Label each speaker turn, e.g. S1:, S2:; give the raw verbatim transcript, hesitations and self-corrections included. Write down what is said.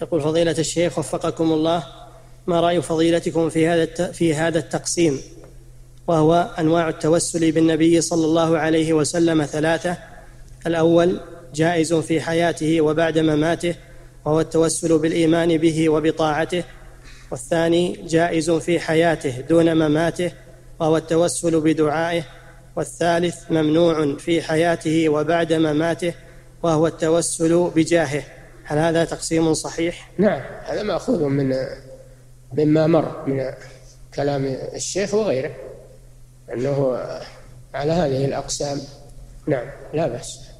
S1: يقول فضيلة الشيخ وفقكم الله، ما رأي فضيلتكم في هذا في هذا التقسيم، وهو أنواع التوسل بالنبي صلى الله عليه وسلم ثلاثة: الأول جائز في حياته وبعد مماته، وهو التوسل بالإيمان به وبطاعته، والثاني جائز في حياته دون مماته، وهو التوسل بدعائه، والثالث ممنوع في حياته وبعد مماته، وهو التوسل بجاهه. هل هذا تقسيم صحيح؟
S2: نعم، هذا مأخوذ من مما مر من كلام الشيخ وغيره، أنه على هذه الأقسام. نعم، لا بأس.